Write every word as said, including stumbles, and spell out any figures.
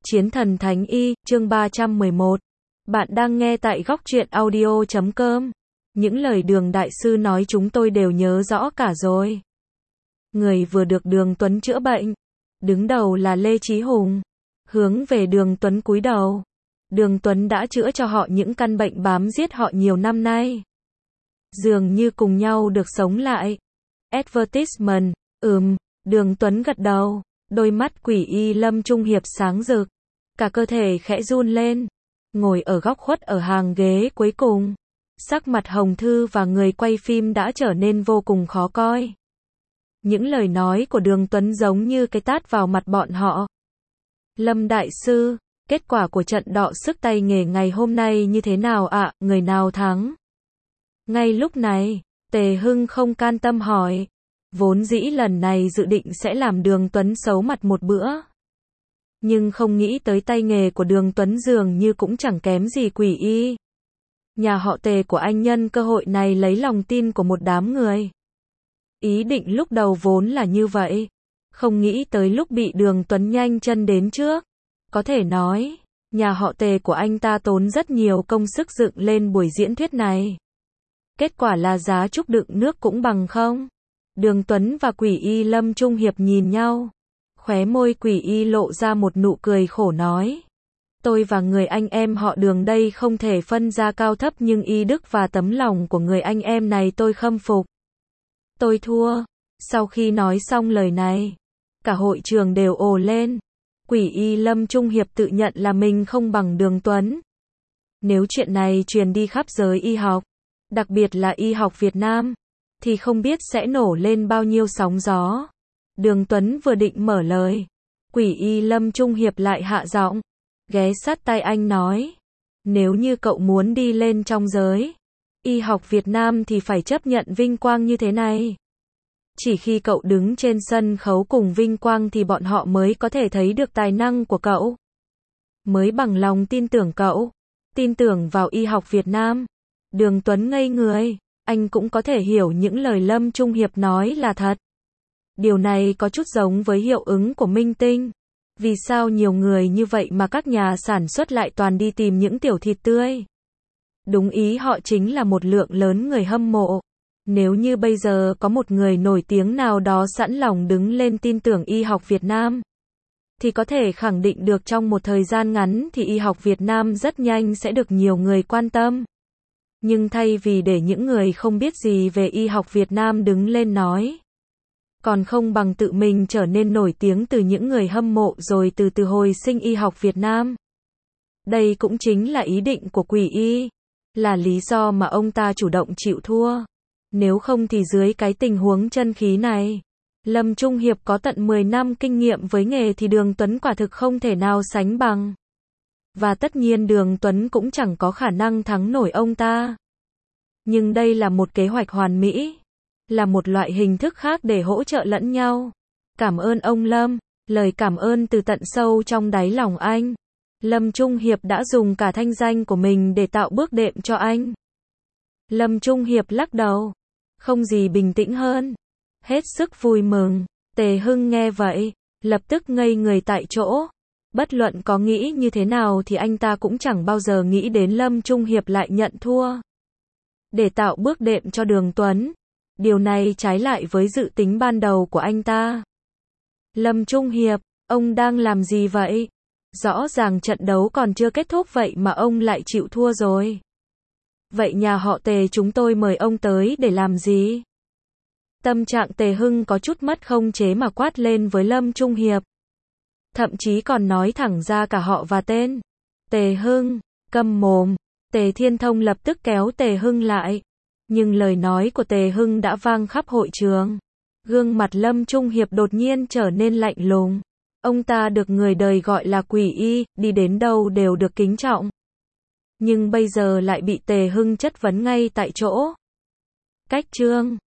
Chiến thần Thánh Y, chương ba trăm mười một. Bạn đang nghe tại góc truyện audio chấm com. Những lời Đường Đại Sư nói chúng tôi đều nhớ rõ cả rồi. Người vừa được Đường Tuấn chữa bệnh. Đứng đầu là Lê Chí Hùng. Hướng về Đường Tuấn cúi đầu. Đường Tuấn đã chữa cho họ những căn bệnh bám giết họ nhiều năm nay. Dường như cùng nhau được sống lại. Advertisement, ừm, Đường Tuấn gật đầu. Đôi mắt Quỷ Y Lâm Trung Hiệp sáng rực. Cả cơ thể khẽ run lên. Ngồi ở góc khuất ở hàng ghế cuối cùng. Sắc mặt Hồng Thư và người quay phim đã trở nên vô cùng khó coi. Những lời nói của Đường Tuấn giống như cái tát vào mặt bọn họ. Lâm Đại Sư, kết quả của trận đọ sức tay nghề ngày hôm nay như thế nào ạ, à? Người nào thắng? Ngay lúc này, Tề Hưng không can tâm hỏi. Vốn dĩ lần này dự định sẽ làm Đường Tuấn xấu mặt một bữa. Nhưng không nghĩ tới tay nghề của Đường Tuấn dường như cũng chẳng kém gì Quỷ Y. Nhà họ Tề của anh nhân cơ hội này lấy lòng tin của một đám người. Ý định lúc đầu vốn là như vậy. Không nghĩ tới lúc bị Đường Tuấn nhanh chân đến trước. Có thể nói, nhà họ Tề của anh ta tốn rất nhiều công sức dựng lên buổi diễn thuyết này. Kết quả là giá trúc đựng nước cũng bằng không. Đường Tuấn và Quỷ Y Lâm Trung Hiệp nhìn nhau. Khóe môi Quỷ Y lộ ra một nụ cười khổ nói. Tôi và người anh em họ Đường đây không thể phân ra cao thấp, nhưng y đức và tấm lòng của người anh em này tôi khâm phục. Tôi thua. Sau khi nói xong lời này, cả hội trường đều ồ lên. Quỷ Y Lâm Trung Hiệp tự nhận là mình không bằng Đường Tuấn. Nếu chuyện này truyền đi khắp giới y học, đặc biệt là y học Việt Nam, thì không biết sẽ nổ lên bao nhiêu sóng gió. Đường Tuấn vừa định mở lời, Quỷ Y Lâm Trung Hiệp lại hạ giọng, ghé sát tai anh nói. Nếu như cậu muốn đi lên trong giới y học Việt Nam thì phải chấp nhận vinh quang như thế này. Chỉ khi cậu đứng trên sân khấu cùng vinh quang thì bọn họ mới có thể thấy được tài năng của cậu. Mới bằng lòng tin tưởng cậu, tin tưởng vào y học Việt Nam. Đường Tuấn ngây người, anh cũng có thể hiểu những lời Lâm Trung Hiệp nói là thật. Điều này có chút giống với hiệu ứng của minh tinh. Vì sao nhiều người như vậy mà các nhà sản xuất lại toàn đi tìm những tiểu thịt tươi? Đúng ý họ chính là một lượng lớn người hâm mộ. Nếu như bây giờ có một người nổi tiếng nào đó sẵn lòng đứng lên tin tưởng y học Việt Nam, thì có thể khẳng định được trong một thời gian ngắn thì y học Việt Nam rất nhanh sẽ được nhiều người quan tâm. Nhưng thay vì để những người không biết gì về y học Việt Nam đứng lên nói, còn không bằng tự mình trở nên nổi tiếng từ những người hâm mộ rồi từ từ hồi sinh y học Việt Nam. Đây cũng chính là ý định của Quỷ Y, là lý do mà ông ta chủ động chịu thua. Nếu không thì dưới cái tình huống chân khí này, Lâm Trung Hiệp có tận mười năm kinh nghiệm với nghề thì Đường Tuấn quả thực không thể nào sánh bằng. Và tất nhiên Đường Tuấn cũng chẳng có khả năng thắng nổi ông ta. Nhưng đây là một kế hoạch hoàn mỹ, là một loại hình thức khác để hỗ trợ lẫn nhau. Cảm ơn ông Lâm, lời cảm ơn từ tận sâu trong đáy lòng anh. Lâm Trung Hiệp đã dùng cả thanh danh của mình để tạo bước đệm cho anh. Lâm Trung Hiệp lắc đầu, không gì bình tĩnh hơn. Hết sức vui mừng. Tề Hưng nghe vậy, lập tức ngây người tại chỗ. Bất luận có nghĩ như thế nào thì anh ta cũng chẳng bao giờ nghĩ đến Lâm Trung Hiệp lại nhận thua. Để tạo bước đệm cho Đường Tuấn. Điều này trái lại với dự tính ban đầu của anh ta. Lâm Trung Hiệp, ông đang làm gì vậy? Rõ ràng trận đấu còn chưa kết thúc vậy mà ông lại chịu thua rồi. Vậy nhà họ Tề chúng tôi mời ông tới để làm gì? Tâm trạng Tề Hưng có chút mất khống chế mà quát lên với Lâm Trung Hiệp. Thậm chí còn nói thẳng ra cả họ và tên. Tề Hưng, câm mồm. Tề Thiên Thông lập tức kéo Tề Hưng lại. Nhưng lời nói của Tề Hưng đã vang khắp hội trường. Gương mặt Lâm Trung Hiệp đột nhiên trở nên lạnh lùng. Ông ta được người đời gọi là Quỷ Y, đi đến đâu đều được kính trọng. Nhưng bây giờ lại bị Tề Hưng chất vấn ngay tại chỗ. Cách trương.